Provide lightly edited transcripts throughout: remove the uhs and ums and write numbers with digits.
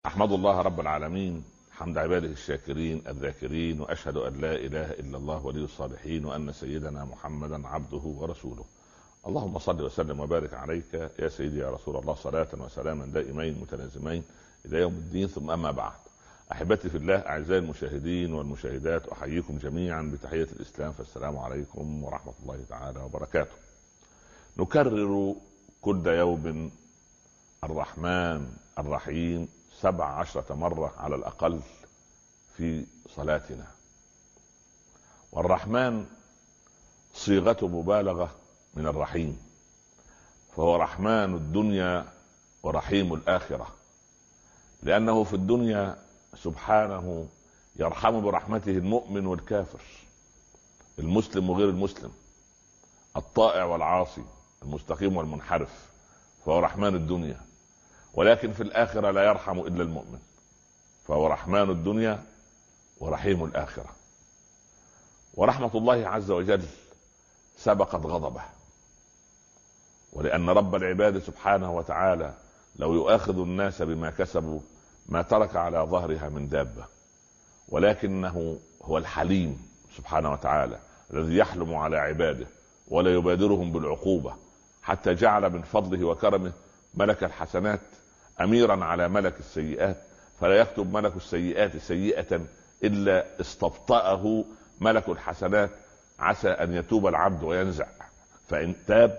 أحمد الله رب العالمين حمد عباده الشاكرين الذاكرين، وأشهد أن لا إله إلا الله ولي الصالحين، وأن سيدنا محمدا عبده ورسوله. اللهم صل وسلم وبارك عليك يا سيدي يا رسول الله، صلاة وسلاما دائمين متلازمين إلى يوم الدين. ثم أما بعد، أحبتي في الله، أعزائي المشاهدين والمشاهدات، أحييكم جميعا بتحية الإسلام، فالسلام عليكم ورحمة الله تعالى وبركاته. نكرر كل يوم الرحمن الرحيم 17 مرة على الأقل في صلاتنا. والرحمن صيغة مبالغة من الرحيم، فهو رحمن الدنيا ورحيم الآخرة، لأنه في الدنيا سبحانه يرحم برحمته المؤمن والكافر، المسلم وغير المسلم، الطائع والعاصي، المستقيم والمنحرف، فهو رحمن الدنيا. ولكن في الآخرة لا يرحم إلا المؤمن، فهو رحمن الدنيا ورحيم الآخرة. ورحمة الله عز وجل سبقت غضبه، ولأن رب العباد سبحانه وتعالى لو يؤاخذ الناس بما كسبوا ما ترك على ظهرها من دابة، ولكنه هو الحليم سبحانه وتعالى الذي يحلم على عباده ولا يبادرهم بالعقوبة، حتى جعل من فضله وكرمه ملك الحسنات أميرا على ملك السيئات، فلا يكتب ملك السيئات سيئة إلا استبطأه ملك الحسنات، عسى أن يتوب العبد وينزع. فإن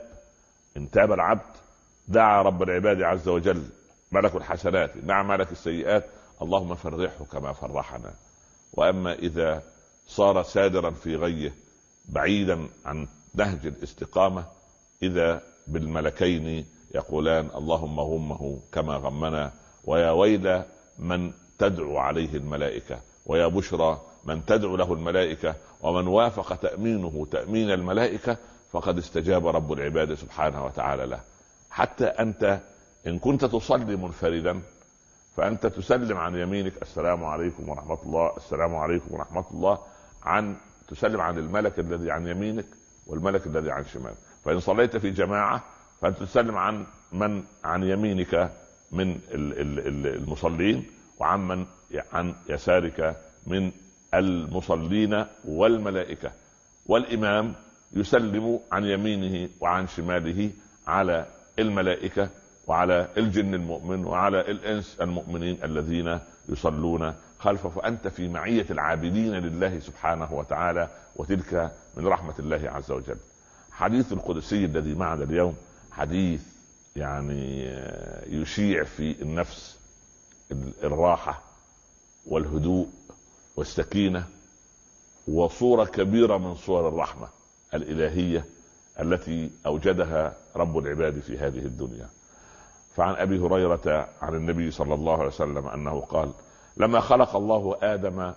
تاب العبد دعا رب العباد عز وجل ملك الحسنات دعا ملك السيئات: اللهم فرحه كما فرحنا. وأما إذا صار سادرا في غيه بعيدا عن نهج الاستقامة، إذا بالملكين يقولان: اللهم غمه كما غمنا، ويا ويل من تدعو عليه الملائكة، ويا بشرى من تدعو له الملائكة، ومن وافق تأمينه تأمين الملائكة فقد استجاب رب العباد سبحانه وتعالى له. حتى أنت إن كنت تصلي منفردا فأنت تسلم عن يمينك: السلام عليكم ورحمة الله، السلام عليكم ورحمة الله، تسلم عن الملك الذي عن يمينك والملك الذي عن شمالك. فإن صليت في جماعة فأنت تسلم عن من عن يمينك من المصلين، وعن من عن يسارك من المصلين والملائكة. والإمام يسلم عن يمينه وعن شماله على الملائكة وعلى الجن المؤمن وعلى الإنس المؤمنين الذين يصلون خلفه. فأنت في معية العابدين لله سبحانه وتعالى، وتلك من رحمة الله عز وجل. حديث القدسي الذي معنا اليوم حديث يعني يشيع في النفس الراحة والهدوء والسكينة، وصورة كبيرة من صور الرحمة الإلهية التي أوجدها رب العباد في هذه الدنيا. فعن أبي هريرة عن النبي صلى الله عليه وسلم أنه قال: لما خلق الله آدم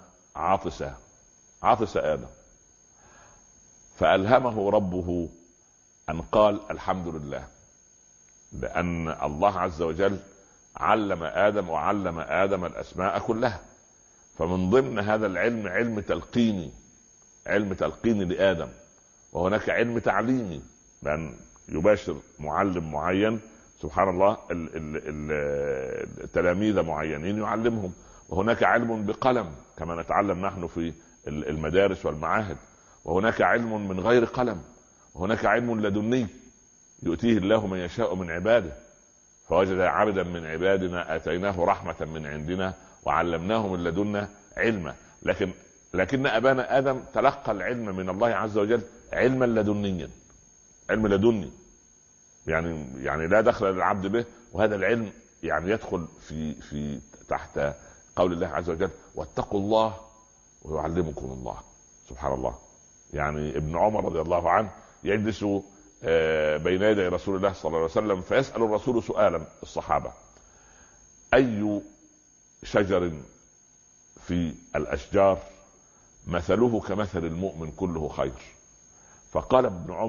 عطس آدم، فألهمه ربه أن قال الحمد لله، لأن الله عز وجل علم آدم وعلم آدم الأسماء كلها. فمن ضمن هذا العلم علم تلقيني لآدم، وهناك علم تعليمي، لأن يباشر معلم معين سبحان الله التلاميذ معينين يعلمهم. وهناك علم بقلم كما نتعلم نحن في المدارس والمعاهد، وهناك علم من غير قلم، وهناك علم لدني يؤتيه الله من يشاء من عباده. فوجد عبدا من عبادنا آتيناه رحمة من عندنا وعلمناه من لدنا علما. لكن أبانا آدم تلقى العلم من الله عز وجل علما لدنيا، علم لدني يعني لا دخل للعبد به. وهذا العلم يعني يدخل في تحت قول الله عز وجل: واتقوا الله ويعلمكم الله. سبحان الله. يعني ابن عمر رضي الله عنه يجلس بين يدي رسول الله صلى الله عليه وسلم، فيسأل الرسول سؤالا الصحابة: أي شجر في الأشجار مثله كمثل المؤمن كله خير؟ فقال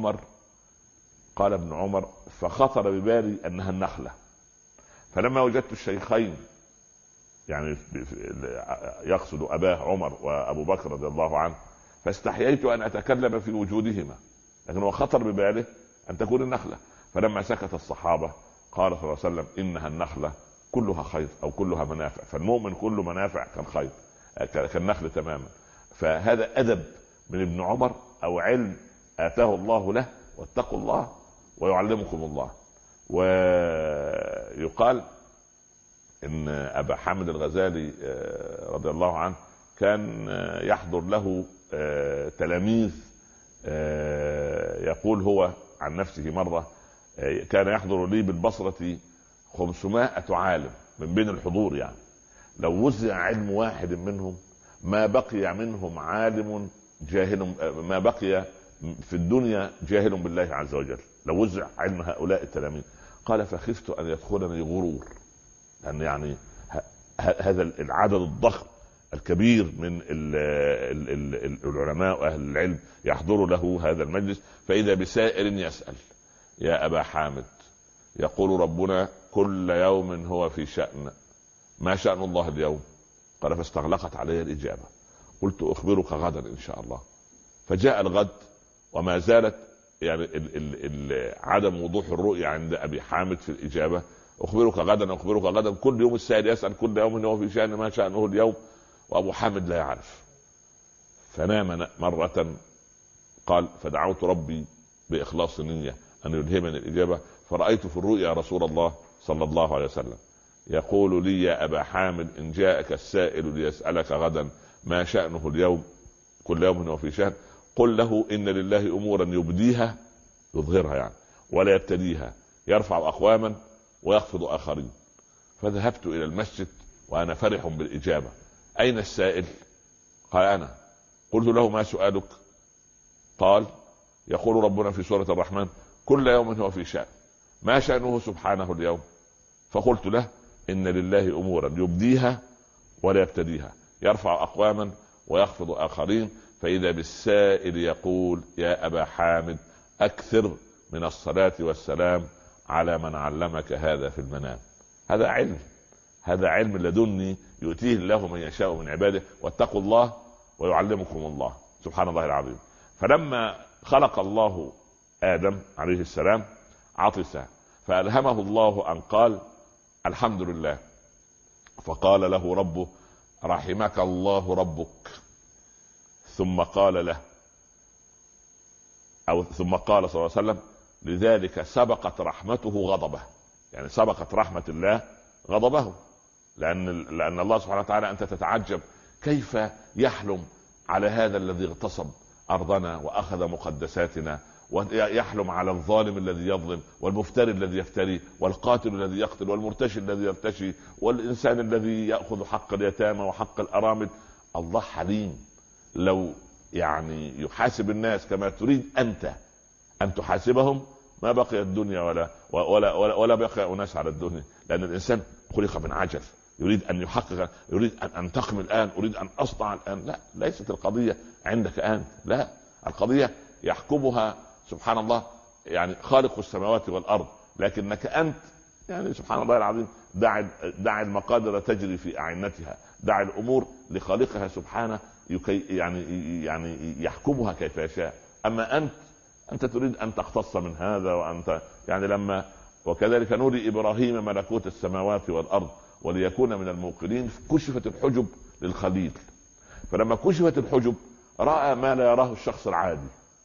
ابن عمر فخطر ببالي أنها النخلة. فلما وجدت الشيخين، يعني يقصد أباه عمر وأبو بكر رضي الله عنه، فاستحييت أن أتكلم في وجودهما، لكنه خطر بباله أن تكون النخلة. فلما سكت الصحابة قال صلى الله عليه وسلم: إنها النخلة كلها خير او كلها منافع، فالمؤمن كله منافع كالخير كالنخل تماما. فهذا ادب من ابن عمر او علم اتاه الله له، واتقوا الله ويعلمكم الله. ويقال ان ابا حامد الغزالي رضي الله عنه كان يحضر له تلاميذ، يقول هو عن نفسه مرة كان يحضر لي بالبصرة 500 عالم من بين الحضور، يعني لو وزع علم واحد منهم ما بقي منهم عالم جاهل، ما بقي في الدنيا جاهل بالله عز وجل لو وزع علم هؤلاء التلاميذ. قال فخفت ان يدخلني غرور، لان يعني هذا العدد الضخم الكبير من العلماء واهل العلم يحضر له هذا المجلس، فاذا بسائل يسأل يا ابا حامد يقول ربنا كل يوم هو في شأن، ما شأن الله اليوم؟ قال فاستغلقت علي الإجابة، قلت أخبرك غدا إن شاء الله. فجاء الغد وما زالت يعني عدم وضوح الرؤية عند أبي حامد في الإجابة، أخبرك غدا أخبرك غدا، كل يوم السائل يسأل كل يوم هو في شأن، ما شأنه اليوم؟ وأبو حامد لا يعرف. فنام مرة، قال فدعوت ربي بإخلاص نية أن يلهمني الإجابة، فرأيت في الرؤيا رسول الله صلى الله عليه وسلم يقول لي يا أبا حامد إن جاءك السائل ليسألك غدا ما شأنه اليوم، كل يوم هو في شأن، قل له إن لله أمورا يبديها، يظهرها يعني، ولا يبتديها، يرفع أقواما ويخفض آخرين. فذهبت إلى المسجد وأنا فرح بالإجابة. أين السائل؟ قال أنا. قلت له ما سؤالك؟ قال يقول ربنا في سورة الرحمن كل يوم هو في شأن، ما شأنه سبحانه اليوم؟ فقلت له إن لله أمورا يبديها ولا يبتديها، يرفع أقواما ويخفض آخرين، فإذا بالسائل يقول يا أبا حامد أكثر من الصلاة والسلام على من علمك هذا في المنام. هذا علم، هذا علم لدني يؤتيه الله من يشاء من عباده، واتقوا الله ويعلمكم الله. سبحان الله العظيم. فلما خلق الله آدم عليه السلام عطس، فألهمه الله أن قال الحمد لله، فقال له ربه رحمك الله ربك، ثم قال له ثم قال صلى الله عليه وسلم لذلك سبقت رحمته غضبه، يعني سبقت رحمة الله غضبه، لأن الله سبحانه وتعالى أنت تتعجب كيف يحلم على هذا الذي اغتصب أرضنا وأخذ مقدساتنا، ويحلم على الظالم الذي يظلم، والمفتري الذي يفتري، والقاتل الذي يقتل، والمرتشي الذي يرتشي، والإنسان الذي يأخذ حق اليتامى وحق الأرامل. الله حليم، لو يعني يحاسب الناس كما تريد أنت أن تحاسبهم ما بقي الدنيا ولا بقي أناس على الدنيا، لأن الإنسان خلق من عجل، يريد أن يحقق، يريد أن أنتقم الآن، أريد أن أصنع الآن. لا، ليست القضية عندك أنت، لا، القضية يحكمها سبحان الله يعني خالق السماوات والأرض، لكنك أنت يعني سبحان الله العظيم دع المقادر تجري في أعنتها، دع الأمور لخالقها سبحانه يعني يحكمها كيف يشاء. أما أنت تريد أن تختص من هذا، وأنت يعني لما وكذلك نري إبراهيم ملكوت السماوات والأرض وليكون من الموقنين، كشفت الحجب للخليل، فلما كشفت الحجب رأى ما لا يراه الشخص العادي،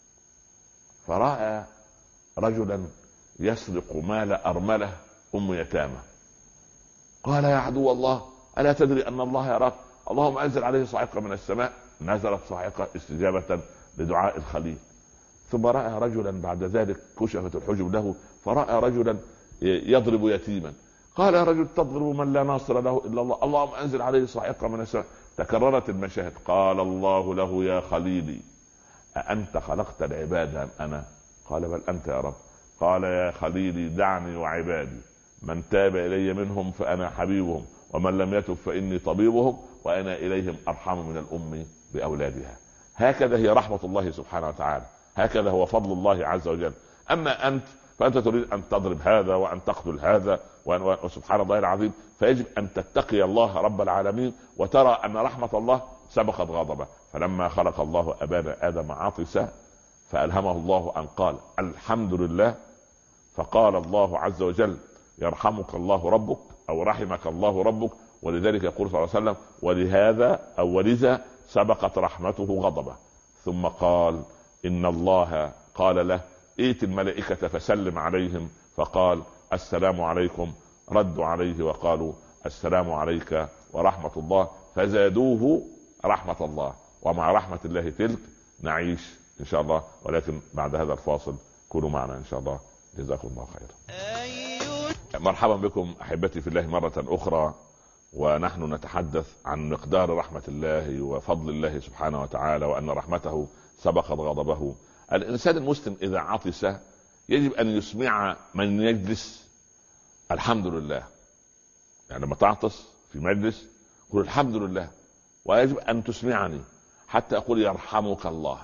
فرأى رجلا يسرق مال أرملة أم يتامى. قال يا عدو الله ألا تدري أن الله يراك؟ اللهم أنزل عليه صاعقة من السماء. نزلت صاعقة استجابة لدعاء الخليل. ثم رأى رجلا بعد ذلك كشفت الحجب له، فرأى رجلا يضرب يتيما. قال يا رجل تضرب من لا ناصر له إلا الله، اللهم أنزل عليه صاعقة من السماء. تكررت المشاهد. قال الله له يا خليلي أأنت خلقت العباد أم أنا؟ قال بل أنت يا رب. قال يا خليلي دعني وعبادي، من تاب إلي منهم فأنا حبيبهم، ومن لم يتب فإني طبيبهم، وأنا إليهم أرحم من الأم بأولادها. هكذا هي رحمة الله سبحانه وتعالى، هكذا هو فضل الله عز وجل. أما فأنت تريد أن تضرب هذا وأن تقتل هذا وسبحان الله العظيم. فيجب أن تتقي الله رب العالمين وترى أن رحمة الله سبقت غضبه. فلما خلق الله أبانا آدم عطس، فألهمه الله أن قال الحمد لله، فقال الله عز وجل يرحمك الله ربك، او رحمك الله ربك. ولذلك يقول صلى الله عليه وسلم: ولهذا او ولذا سبقت رحمته غضبه. ثم قال: ان الله قال له: ائت الملائكة فسلم عليهم. فقال: السلام عليكم. ردوا عليه وقالوا: السلام عليك ورحمة الله. فزادوه رحمة الله. ومع رحمة الله تلك نعيش ان شاء الله. ولكن بعد هذا الفاصل كونوا معنا ان شاء الله. جزاكم الله خيرا. مرحبا بكم احبتي في الله مرة اخرى، ونحن نتحدث عن مقدار رحمة الله وفضل الله سبحانه وتعالى، وان رحمته سبقت غضبه. الانسان المسلم اذا عطس يجب ان يسمع من يجلس الحمد لله. يعني لما تعطس في مجلس قل الحمد لله، ويجب ان تسمعني حتى اقول يرحمك الله،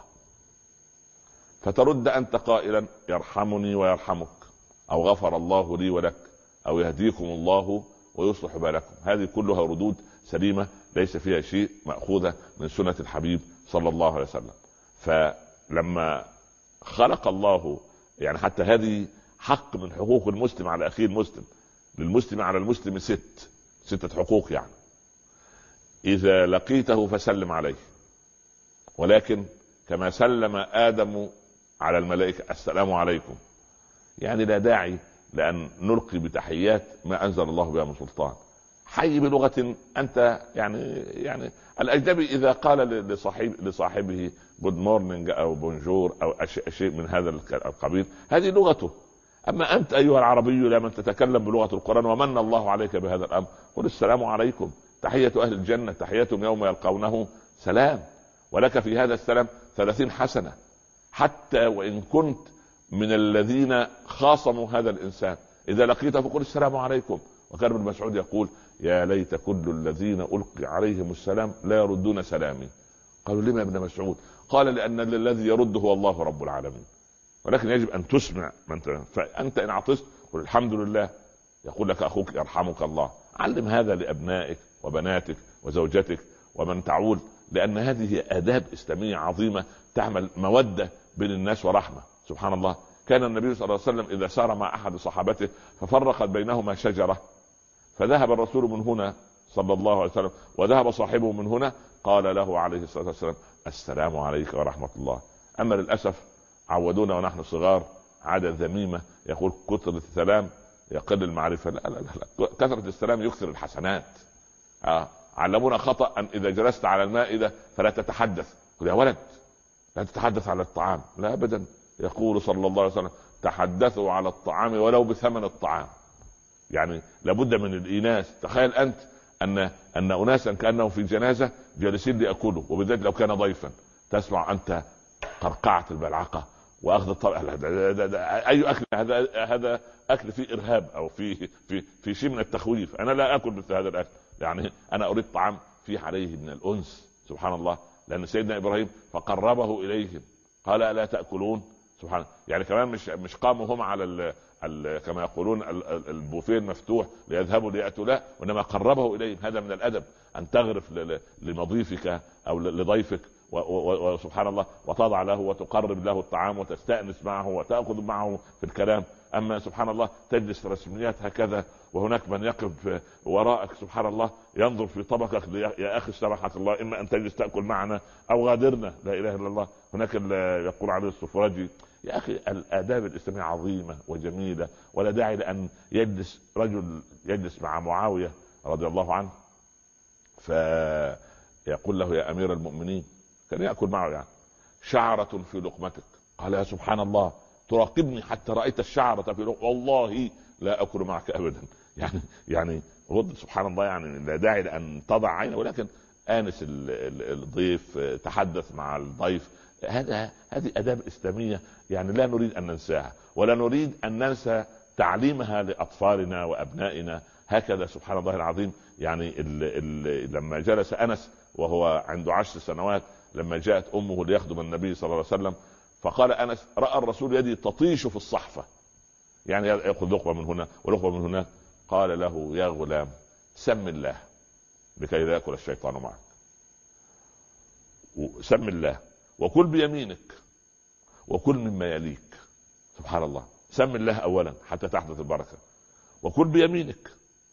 فترد انت قائلا يرحمني ويرحمك، او غفر الله لي ولك، او يهديكم الله ويصلح بالكم. هذه كلها ردود سليمة ليس فيها شيء مأخوذة من سنة الحبيب صلى الله عليه وسلم. فلما خلق الله يعني حتى هذه حق من حقوق المسلم على أخيه المسلم، للمسلم على المسلم ستة حقوق. يعني إذا لقيته فسلم عليه، ولكن كما سلم آدم على الملائكة السلام عليكم. يعني لا داعي لأن نلقي بتحيات ما أنزل الله بها من سلطان. حي بلغة أنت يعني الأجنبي إذا قال لصاحبه good morning أو بونجور أو شيء من هذا القبيل هذه لغته. أما أنت أيها العربي لمن تتكلم بلغة القرآن ومن الله عليك بهذا الأمر قل السلام عليكم، تحية أهل الجنة تحيتهم يوم يلقونه سلام، ولك في هذا السلام 30 حسنة، حتى وإن كنت من الذين خاصموا هذا الإنسان. إذا لقيته فقل السلام عليكم. وكان ابن مسعود يقول: يا ليت كل الذين ألقي عليهم السلام لا يردون سلامي. قالوا: لما يا ابن مسعود؟ قال: لأن الذي يرد هو الله رب العالمين. ولكن يجب أن تسمع فأنت إن عطست قل الحمد لله، يقول لك أخوك يرحمك الله. علم هذا لأبنائك وبناتك وزوجتك ومن تعول، لأن هذه آداب إسلامية عظيمة تعمل مودة بين الناس ورحمة. سبحان الله، كان النبي صلى الله عليه وسلم إذا سار مع أحد صحابته ففرقت بينهما شجرة، فذهب الرسول من هنا صلى الله عليه وسلم وذهب صاحبه من هنا، قال له عليه الصلاة والسلام: السلام عليك ورحمة الله. أما للأسف عودونا ونحن صغار عادة ذميمة، يقول كثرة السلام يقل المعرفة. لا لا لا، كثرة السلام يكثر الحسنات. علمونا خطأ أن إذا جلست على المائدة فلا تتحدث. قل يا ولد لا تتحدث على الطعام. لا أبدا، يقول صلى الله عليه وسلم: تحدثوا على الطعام ولو بثمن الطعام. يعني لابد من الإناث. تخيل أنت أن أناسا كأنهم في جنازة جالسين ليأكلوا، وبالذات لو كان ضيفا، تسمع أنت قرقعة الملعقة واخذ الطبق. اي اكل هذا اكل فيه ارهاب او في شيء من التخويف. انا لا اكل مثل هذا الاكل. يعني انا اريد طعام فيه عليه من الانس. سبحان الله، لان سيدنا ابراهيم فقربه اليهم قال: الا تاكلون؟ سبحان الله. يعني كمان مش قاموا هم على كما يقولون البوفيه المفتوح ليذهبوا ليأتوا، لا، وانما قربه اليهم. هذا من الادب ان تغرف لمضيفك او لضيفك وسبحان الله وتضع له وتقرب له الطعام وتستأنس معه وتأخذ معه في الكلام. اما سبحان الله تجلس رسميات هكذا وهناك من يقف وراءك سبحان الله ينظر في طبقك: يا اخي سمحة الله اما ان تجلس تأكل معنا او غادرنا. لا اله الا الله. هناك يقول عليه السفراجي: يا اخي الآداب الإسلامية عظيمة وجميلة، ولا داعي لأن رجل يجلس مع معاوية رضي الله عنه فيقول له: يا أمير المؤمنين، كان يأكل معه يعني: شعرة في لقمتك. قال: يا سبحان الله، تراقبني حتى رأيت الشعرة في لقمتك، والله لا أكل معك أبدا. يعني رد. سبحان الله، يعني لا داعي لأن تضع عينه، ولكن آنس الضيف، تحدث مع الضيف. هذه آداب إسلامية يعني لا نريد أن ننساها، ولا نريد أن ننسى تعليمها لأطفالنا وأبنائنا. هكذا سبحان الله العظيم. يعني لما جلس أنس وهو عنده 10 سنوات لما جاءت أمه ليخدم النبي صلى الله عليه وسلم، فقال أنس: رأى الرسول يدي تطيش في الصحفة، يعني يأخذ لقمة من هنا ولقمة من هناك. قال له: يا غلام سم الله لكي لا يأكل الشيطان معك. سم الله وكل بيمينك وكل مما يليك. سبحان الله، سم الله أولا حتى تحدث البركة، وكل بيمينك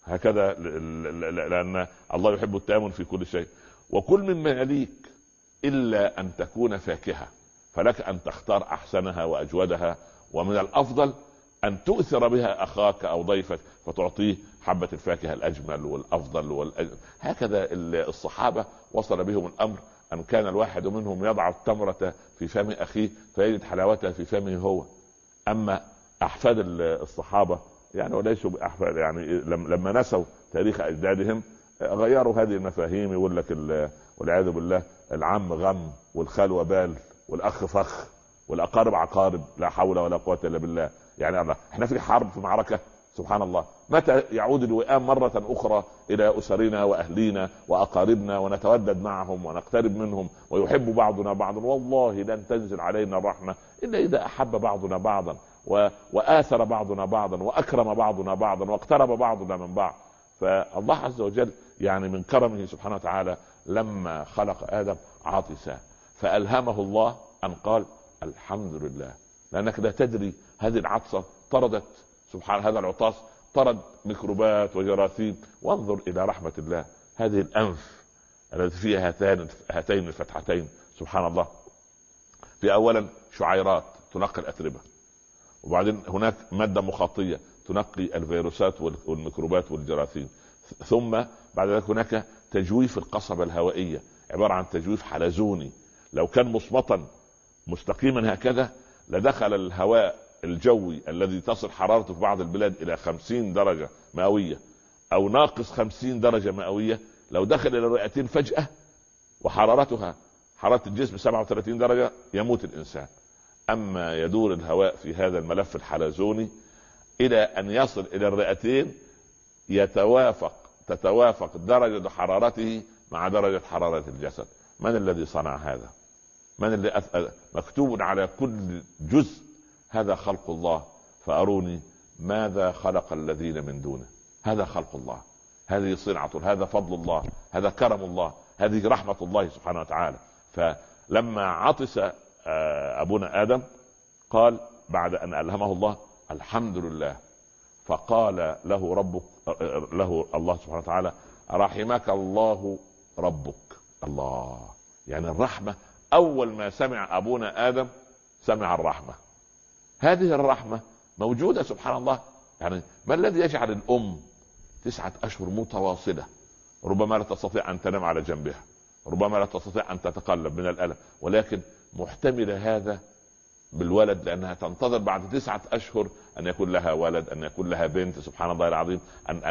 هكذا لأن الله يحب التآمن في كل شيء. وكل مما يليك إلا أن تكون فاكهة، فلك أن تختار أحسنها وأجودها، ومن الأفضل أن تؤثر بها أخاك أو ضيفك فتعطيه حبة الفاكهة الأجمل والأفضل هكذا الصحابة وصل بهم الأمر أن كان الواحد منهم يضع التمرة في فم أخيه فيجد حلاوتها في فمه هو. أما أحفاد الصحابة يعني وليسوا بأحفاد، يعني لما نسوا تاريخ أجدادهم غيروا هذه المفاهيم. يقول لك والعياذ بالله العم غم والخال وبال والأخ فخ والأقارب عقارب، لا حول ولا قوة إلا بالله. يعني الله احنا في حرب، في معركة، سبحان الله، متى يعود الوئام مرة أخرى إلى أسرنا وأهلينا وأقاربنا ونتودد معهم ونقترب منهم ويحب بعضنا بعضا؟ والله لن تنزل علينا الرحمة إلا إذا أحب بعضنا بعضا وآثر بعضنا بعضا وأكرم بعضنا بعضا واقترب بعضنا من بعض. فالله عز وجل يعني من كرمه سبحانه وتعالى لما خلق آدم عاطسا فألهمه الله أن قال الحمد لله، لأنك لا تدري هذه العطسة طردت، سبحان هذا العطاس طرد ميكروبات وجراثيم. وانظر إلى رحمة الله، هذه الأنف التي فيها هاتين الفتحتين، سبحان الله، في أولا شعيرات تنقي الأتربة، وبعدين هناك مادة مخاطية تنقي الفيروسات والميكروبات والجراثيم، ثم بعد ذلك هناك تجويف القصبة الهوائية عبارة عن تجويف حلزوني. لو كان مصمتا مستقيما هكذا لدخل الهواء الجوي الذي تصل حرارته في بعض البلاد إلى 50 درجة مئوية أو ناقص 50 درجة مئوية، لو دخل إلى الرئتين فجأة وحرارتها حرارة الجسم 37 درجة يموت الإنسان. أما يدور الهواء في هذا الملف الحلزوني إلى أن يصل إلى الرئتين تتوافق درجة حرارته مع درجة حرارة الجسد. من الذي صنع هذا؟ من اللي مكتوب على كل جزء هذا خلق الله، فأروني ماذا خلق الذين من دونه. هذا خلق الله، هذه صنعة، هذا فضل الله، هذا كرم الله، هذه رحمة الله سبحانه وتعالى. فلما عطس أبونا آدم قال بعد أن ألهمه الله الحمد لله، فقال له الله سبحانه وتعالى رحمك الله ربك. الله، يعني الرحمة أول ما سمع أبونا آدم سمع الرحمة. هذه الرحمة موجودة سبحان الله. يعني ما الذي يجعل الأم 9 أشهر متواصلة ربما لا تستطيع أن تنام على جنبها، ربما لا تستطيع أن تتقلب من الألم، ولكن محتملة هذا بالولد لأنها تنتظر بعد 9 أشهر أن يكون لها ولد، أن يكون لها بنت، سبحان الله العظيم،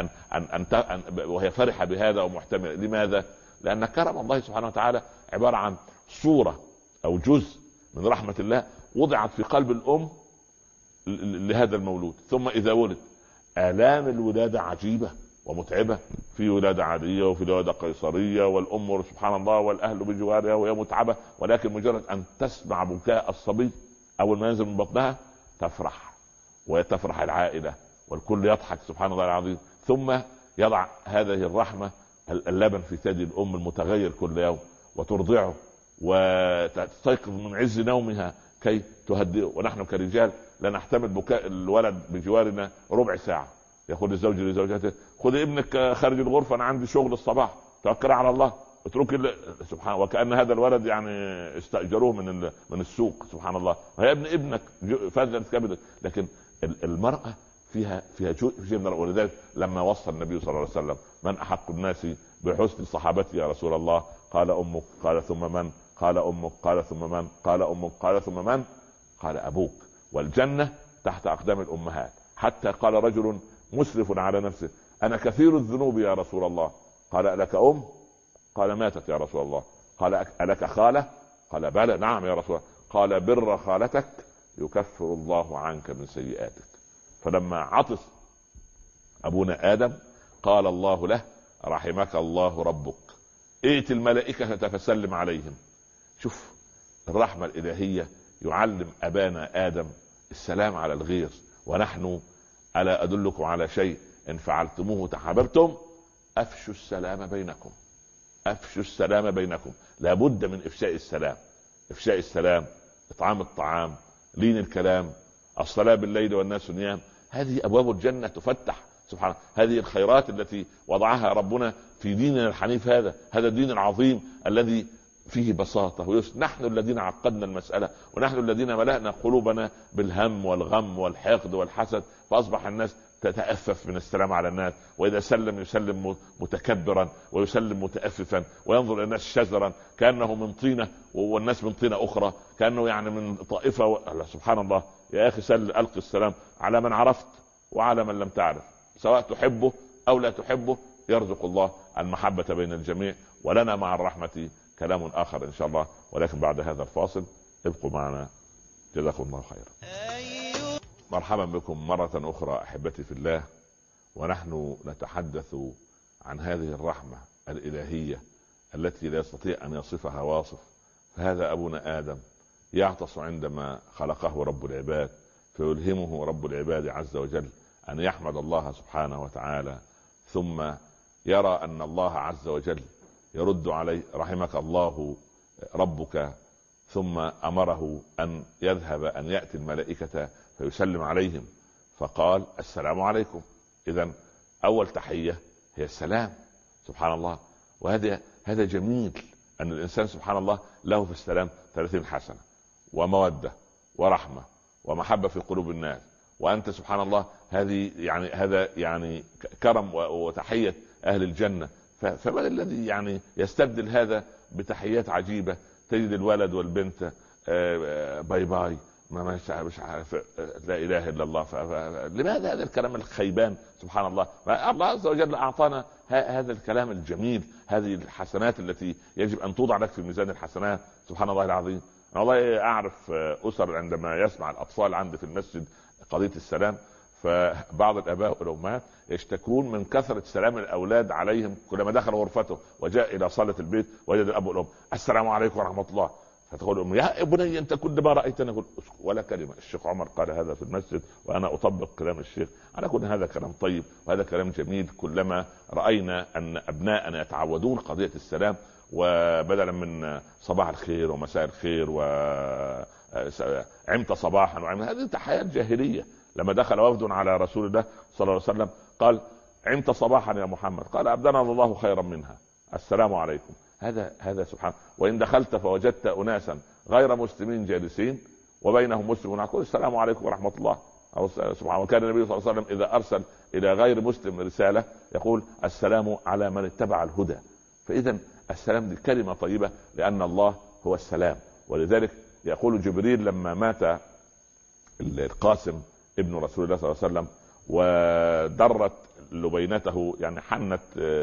وهي فرحة بهذا ومحتملة. لماذا؟ لأن كرم الله سبحانه وتعالى عبارة عن صورة أو جزء من رحمة الله وضعت في قلب الأم لهذا المولود. ثم إذا ولد آلام الولادة عجيبة ومتعبة، في ولادة عادية وفي ولادة قيصرية، والأم سبحان الله والأهل بجوارها وهي متعبة، ولكن مجرد أن تسمع بكاء الصبي أول ما ينزل من بطنها تفرح، وتفرح العائلة والكل يضحك، سبحان الله العظيم. ثم يضع هذه الرحمة اللبن في ثدي الأم المتغير كل يوم وترضعه وتستيقظ من عز نومها كي تهدئه. ونحن كرجال لا نحتمل بكاء الولد بجوارنا ربع ساعة. يقول الزوج لزوجته خذ ابنك خارج الغرفة، أنا عندي شغل الصباح، توكل على الله، اترك سبحان. وكأن هذا الولد يعني استأجروه من السوق، سبحان الله. وهي ابنك فزلت كبدك. لكن المرأة فيها شيء من، ولذلك لما وصى النبي صلى الله عليه وسلم من أحق الناس بحسن صحابتي يا رسول الله؟ قال أمك، قال ثم من؟ قال أمك، قال ثم من؟ قال أمك، قال ثم من؟ قال أبوك. والجنة تحت أقدام الأمهات. حتى قال رجل مسرف على نفسه أنا كثير الذنوب يا رسول الله. قال ألك أم؟ قال ماتت يا رسول الله. قال ألك خالة؟ قال بلى نعم يا رسول الله. قال بر خالتك يكفر الله عنك من سيئاتك. فلما عطس أبونا آدم قال الله له رحمك الله ربك، ائت الملائكة فسلم عليهم. شوف الرحمة الإلهية، يعلم أبانا آدم السلام على الغير. ونحن ألا أدلكم على شيء إن فعلتموه تحاببتم؟ أفشوا السلام بينكم، أفشوا السلام بينكم. لابد من إفشاء السلام، إفشاء السلام، إطعام الطعام، لين الكلام، الصلاة بالليل والناس نيام. هذه أبواب الجنة تفتح سبحان هذه الخيرات التي وضعها ربنا في ديننا الحنيف، هذا الدين العظيم الذي فيه بساطة ويسر. نحن الذين عقدنا المسألة، ونحن الذين ملأنا قلوبنا بالهم والغم والحقد والحسد، فأصبح الناس تتأفف من السلام على الناس، وإذا سلم يسلم متكبرا ويسلم متأففا، وينظر إلى الناس شزرا كأنه من طينة والناس من طينة أخرى، كأنه يعني من طائفة سبحان الله. يا أخي ألقي السلام على من عرفت وعلى من لم تعرف، سواء تحبه أو لا تحبه، يرزق الله المحبة بين الجميع. ولنا مع الرحمة كلام آخر إن شاء الله، ولكن بعد هذا الفاصل ابقوا معنا، جزاكم الله خيرا. مرحبا بكم مرة أخرى أحبتي في الله، ونحن نتحدث عن هذه الرحمة الإلهية التي لا يستطيع أن يصفها واصف. فهذا أبونا آدم يعطس عندما خلقه رب العباد، فيلهمه رب العباد عز وجل أن يحمد الله سبحانه وتعالى، ثم يرى أن الله عز وجل يرد عليه رحمك الله ربك، ثم أمره أن يذهب أن يأتي الملائكة فيسلم عليهم، فقال السلام عليكم. إذن أول تحية هي السلام، سبحان الله. وهذا جميل أن الإنسان سبحان الله له في السلام 30 حسنة ومودة ورحمة ومحبة في قلوب الناس، وأنت سبحان الله هذا يعني كرم وتحية أهل الجنة. فمن الذي يعني يستبدل هذا بتحيات عجيبة؟ تجد الولد والبنت باي باي، مش عارف لا اله الا الله. لماذا هذا الكلام الخيبان؟ سبحان الله. الله عز وجل اعطانا هذا الكلام الجميل، هذه الحسنات التي يجب ان توضع لك في ميزان الحسنات. سبحان الله العظيم. انا والله اعرف اسر عندما يسمع الاطفال عندي في المسجد قضيه السلام، فبعض الاباء والامهات يشتكون من كثره سلام الاولاد عليهم. كلما دخل غرفته وجاء الى صاله البيت وجد الاب والام السلام عليكم ورحمه الله، فتقول الام يا بني انت كل ما رايتني اقول ولا كلمه. الشيخ عمر قال هذا في المسجد وانا اطبق كلام الشيخ. على كل هذا كلام طيب وهذا كلام جميل. كلما راينا ان ابناءنا يتعودون قضيه السلام، وبدلا من صباح الخير ومساء الخير وعمت صباحا هذه تحيات جاهليه. لما دخل وفد على رسول الله صلى الله عليه وسلم قال عمت صباحا يا محمد، قال ابدلنا الله خيرا منها، السلام عليكم. هذا سبحان. وان دخلت فوجدت اناسا غير مسلمين جالسين وبينهم مسلم يقول السلام عليكم ورحمه الله، او سبحان. وكان النبي صلى الله عليه وسلم اذا ارسل الى غير مسلم رساله يقول السلام على من اتبع الهدى. فاذا السلام دي كلمه طيبه لان الله هو السلام. ولذلك يقول جبريل لما مات القاسم ابن رسول الله صلى الله عليه وسلم ودرت لبينته، يعني حنت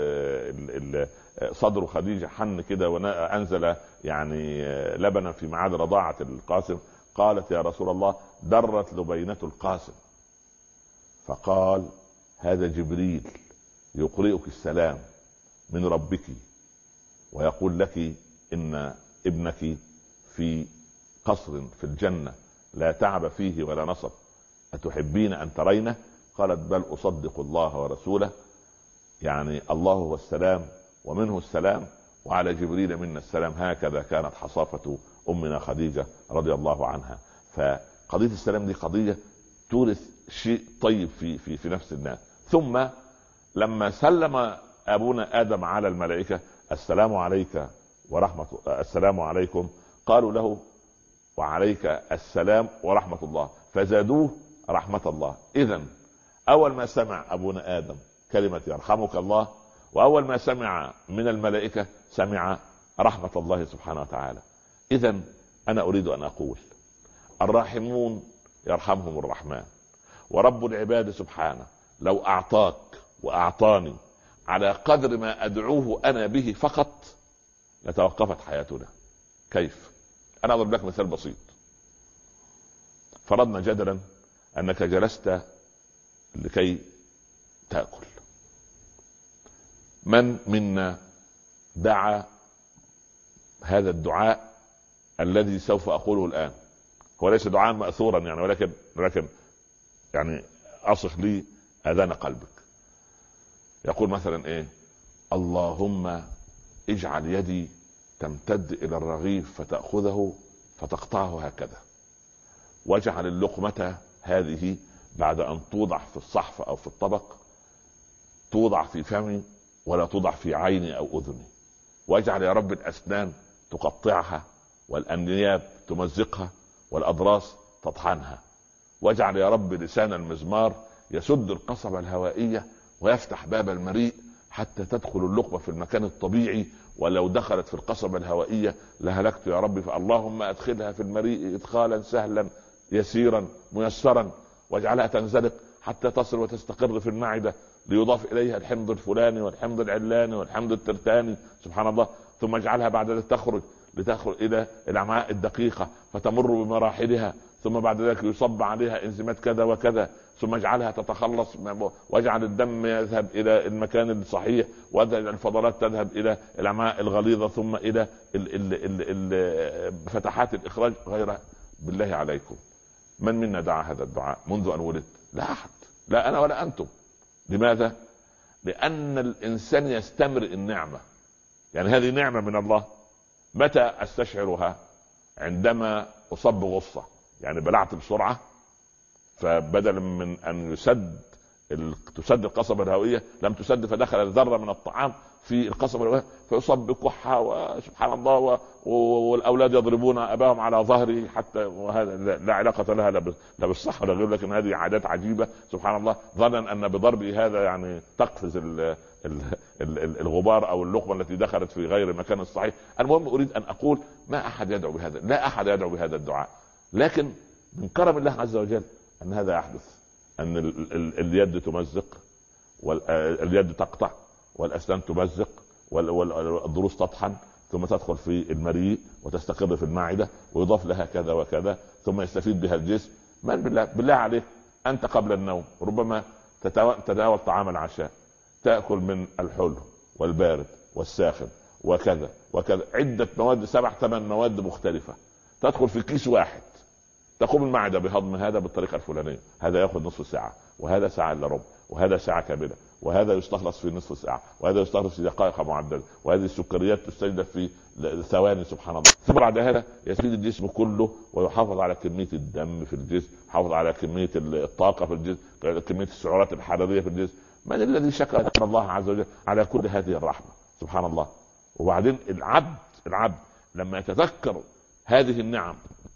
صدر خديجة حن كده وانزل يعني لبنا في ميعاد رضاعة القاسم، قالت يا رسول الله درت لبينة القاسم. فقال هذا جبريل يقرئك السلام من ربك ويقول لك ان ابنك في قصر في الجنة لا تعب فيه ولا نصب، أتحبين أن ترينه؟ قالت بل أصدق الله ورسوله. يعني الله هو السلام ومنه السلام وعلى جبريل منا السلام. هكذا كانت حصافة أمنا خديجة رضي الله عنها. فقضية السلام دي قضية تورث شيء طيب في نفس الناس. ثم لما سلم أبونا آدم على الملائكة السلام عليك ورحمة السلام عليكم، قالوا له وعليك السلام ورحمة الله، فزادوه رحمة الله. إذن أول ما سمع أبونا آدم كلمة يرحمك الله، وأول ما سمع من الملائكة سمع رحمة الله سبحانه وتعالى. إذن أنا أريد أن أقول الراحمون يرحمهم الرحمن، ورب العباد سبحانه لو أعطاك وأعطاني على قدر ما أدعوه أنا به فقط لتوقفت حياتنا. كيف؟ أنا أضرب لك مثال بسيط. فرضنا جدلا أنك جلست لكي تأكل، من منا دعا هذا الدعاء الذي سوف أقوله الآن؟ هو ليس دعاء مأثورا يعني، ولكن يعني أصغ لي أذان قلبك. يقول مثلا إيه؟ اللهم اجعل يدي تمتد إلى الرغيف فتأخذه فتقطعه هكذا، واجعل اللقمة هذه بعد أن توضع في الصحف أو في الطبق توضع في فمي ولا توضع في عيني او اذني. واجعل يا رب الاسنان تقطعها، والانياب تمزقها، والاضراس تطحنها. واجعل يا رب لسان المزمار يسد القصبة الهوائية ويفتح باب المريء حتى تدخل اللقمة في المكان الطبيعي، ولو دخلت في القصبة الهوائية لهلكت يا رب، فاللهم ادخلها في المريء ادخالا سهلا يسيرا ميسرا، واجعلها تنزلق حتى تصل وتستقر في المعدة، ليضاف اليها الحمض الفلاني والحمض العلاني والحمض الترتاني، سبحان الله. ثم اجعلها بعد ذلك لتخرج الى الامعاء الدقيقة فتمر بمراحلها، ثم بعد ذلك يصب عليها انزيمات كذا وكذا، ثم اجعلها تتخلص، واجعل الدم يذهب الى المكان الصحيح، واجعل الفضلات تذهب الى الامعاء الغليظة، ثم الى فتحات الاخراج غيرها. بالله عليكم، من منا دعا هذا الدعاء منذ ان ولد؟ لا احد، لا انا ولا انتم. لماذا؟ لان الانسان يستمرئ النعمة، يعني هذه نعمة من الله. متى استشعرها؟ عندما اصب غصة، يعني بلعت بسرعة، فبدلا من ان تسد القصبة الهوائية لم تسد، فدخل ذرة من الطعام في القصبة الهوائية فيصب بكحة، وسبحان الله والاولاد يضربون اباهم على ظهره حتى، وهذا لا علاقة لها لا بالصحة ولا غير، لكن هذه عادات عجيبة سبحان الله، ظنا ان بضربه هذا يعني تقفز الغبار او اللقمة التي دخلت في غير المكان الصحيح. المهم اريد ان اقول ما احد يدعو بهذا، لا احد يدعو بهذا الدعاء، لكن من كرم الله عز وجل ان هذا يحدث، ان اليد تمزق واليد تقطع والاسنان تمزق والضروس تطحن، ثم تدخل في المريء وتستقر في المعدة ويضاف لها كذا وكذا، ثم يستفيد بها الجسم. من بالله عليك انت قبل النوم ربما تتناول طعام العشاء، تأكل من الحلو والبارد والساخن وكذا وكذا، عدة مواد، 7-8 مواد مختلفة تدخل في كيس واحد، تقوم المعدة بهضم هذا بالطريقة الفلانية، هذا يأخذ نصف ساعة، وهذا ساعة الا ربع، وهذا ساعة كاملة، وهذا يستخلص في نصف ساعة، وهذا يستخلص في دقائق معددة، وهذه السكريات تستجلب في ثواني سبحان الله. ثم بعد هذا يسيد الجسم كله ويحافظ على كمية الدم في الجسم، يحافظ على كمية الطاقة في الجسم، كمية السعرات الحرارية في الجسم. من الذي شكر الله عز وجل على كل هذه الرحمة سبحان الله؟ وبعدين العبد لما يتذكر هذه النعم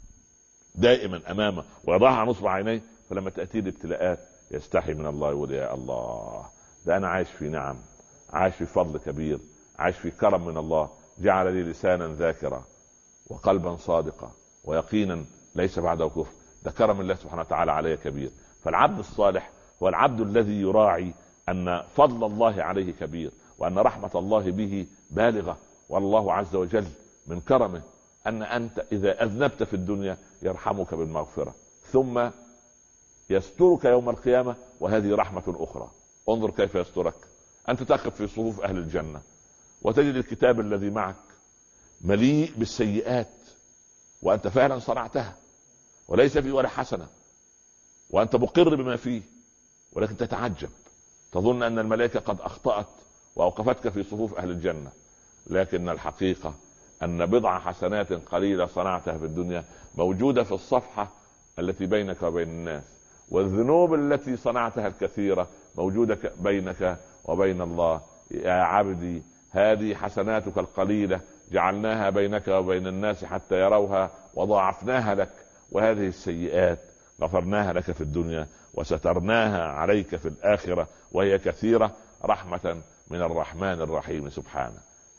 دائما امامه ويضعها نصب عينيه، فلما تأتي الابتلاءات يستحي من الله ويقول يا الله، ده انا عايش في نعم، عايش في فضل كبير، عايش في كرم من الله، جعل لي لسانا ذاكرا وقلبا صادقا ويقينا ليس بعده كفر. ده كرم الله سبحانه وتعالى عليه كبير. فالعبد الصالح هو العبد الذي يراعي ان فضل الله عليه كبير، وان رحمة الله به بالغة، والله عز وجل من كرمه ان انت اذا اذنبت في الدنيا يرحمك بالمغفرة، ثم يسترك يوم القيامة، وهذه رحمة اخرى. انظر كيف يسترك، انت تقف في صفوف اهل الجنة وتجد الكتاب الذي معك مليء بالسيئات، وانت فعلا صنعتها وليس فيه ولا حسنة، وانت مقر بما فيه، ولكن تتعجب، تظن ان الملائكة قد اخطأت واوقفتك في صفوف اهل الجنة، لكن الحقيقة ان بضع حسنات قليلة صنعتها في الدنيا موجودة في الصفحة التي بينك وبين الناس، والذنوب التي صنعتها الكثيرة موجودة بينك وبين الله. يا عبدي هذه حسناتك القليلة جعلناها بينك وبين الناس حتى يروها وضاعفناها لك، وهذه السيئات غفرناها لك في الدنيا وسترناها عليك في الآخرة، وهي كثيرة، رحمة من الرحمن الرحيم سبحانه.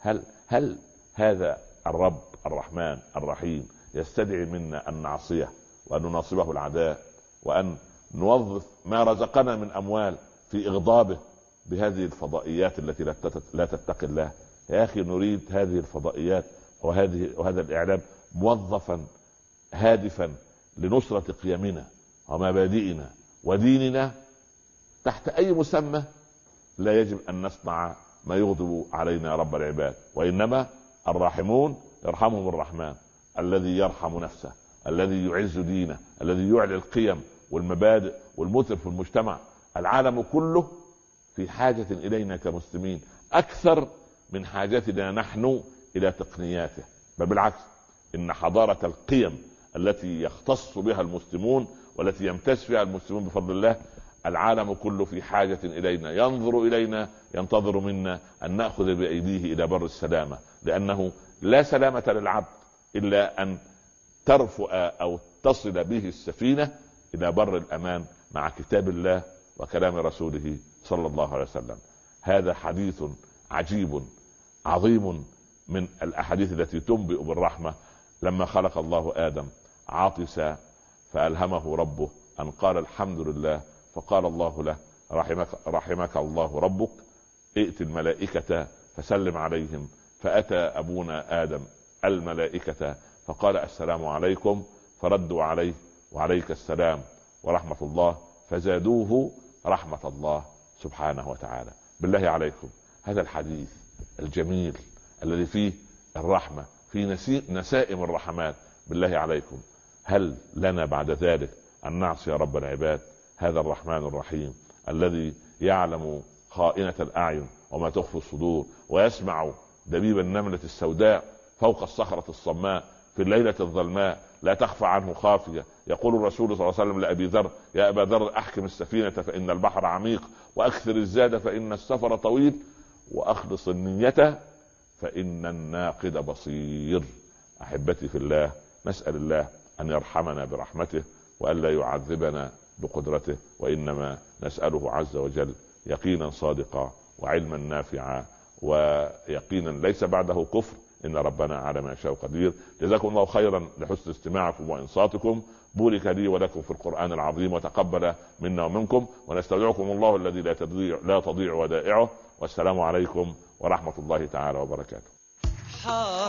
هل هذا الرب الرحمن الرحيم يستدعي منا أن نعصيه وأن نناصبه العداء، وأن نوظف ما رزقنا من أموال في إغضابه بهذه الفضائيات التي لا تتقي الله؟ يا أخي نريد هذه الفضائيات وهذا الإعلام موظفا هادفا لنصرة قيمنا ومبادئنا وديننا تحت أي مسمى. لا يجب أن نصنع ما يغضب علينا رب العباد، وإنما الراحمون يرحمهم الرحمن، الذي يرحم نفسه، الذي يعز دينه، الذي يعلي القيم والمبادئ والمثل في المجتمع. العالم كله في حاجة إلينا كمسلمين أكثر من حاجتنا نحن إلى تقنياته، بل بالعكس، إن حضارة القيم التي يختص بها المسلمون والتي يمتاز فيها المسلمون بفضل الله العالم كله في حاجة إلينا، ينظر إلينا، ينتظر منا أن نأخذ بأيديه إلى بر السلامة، لأنه لا سلامة للعبد إلا أن ترفع أو تصل به السفينة إلى بر الأمان مع كتاب الله وكلام رسوله صلى الله عليه وسلم. هذا حديث عجيب عظيم من الأحاديث التي تنبئ بالرحمة. لما خلق الله آدم عاطسا فألهمه ربه أن قال الحمد لله، فقال الله له رحمك الله ربك، ائت الملائكة فسلم عليهم. فأتى أبونا آدم الملائكة فقال السلام عليكم، فردوا عليه وعليك السلام ورحمة الله، فزادوه رحمة الله سبحانه وتعالى. بالله عليكم هذا الحديث الجميل الذي فيه الرحمة، في نسائم الرحمات، بالله عليكم هل لنا بعد ذلك أن نعصي رب العباد؟ هذا الرحمن الرحيم الذي يعلم خائنة الأعين وما تخفي الصدور، ويسمع دبيب النملة السوداء فوق الصخرة الصماء في الليلة الظلماء لا تخفى عنه خافية. يقول الرسول صلى الله عليه وسلم لأبي ذر: يا أبا ذر أحكم السفينة فإن البحر عميق، وأكثر الزاد فإن السفر طويل، وأخلص النية فإن الناقد بصير. أحبتي في الله، نسأل الله أن يرحمنا برحمته وألا يعذبنا بقدرته، وإنما نسأله عز وجل يقينا صادقا وعلما نافعا ويقينا ليس بعده كفر، إن ربنا على ما يشاء قدير. جزاكم الله خيرا لحسن استماعكم وإنصاتكم. بورك لي ولكم في القرآن العظيم وتقبل منا ومنكم، ونستودعكم الله الذي لا تضيع ودائعه. والسلام عليكم ورحمة الله تعالى وبركاته.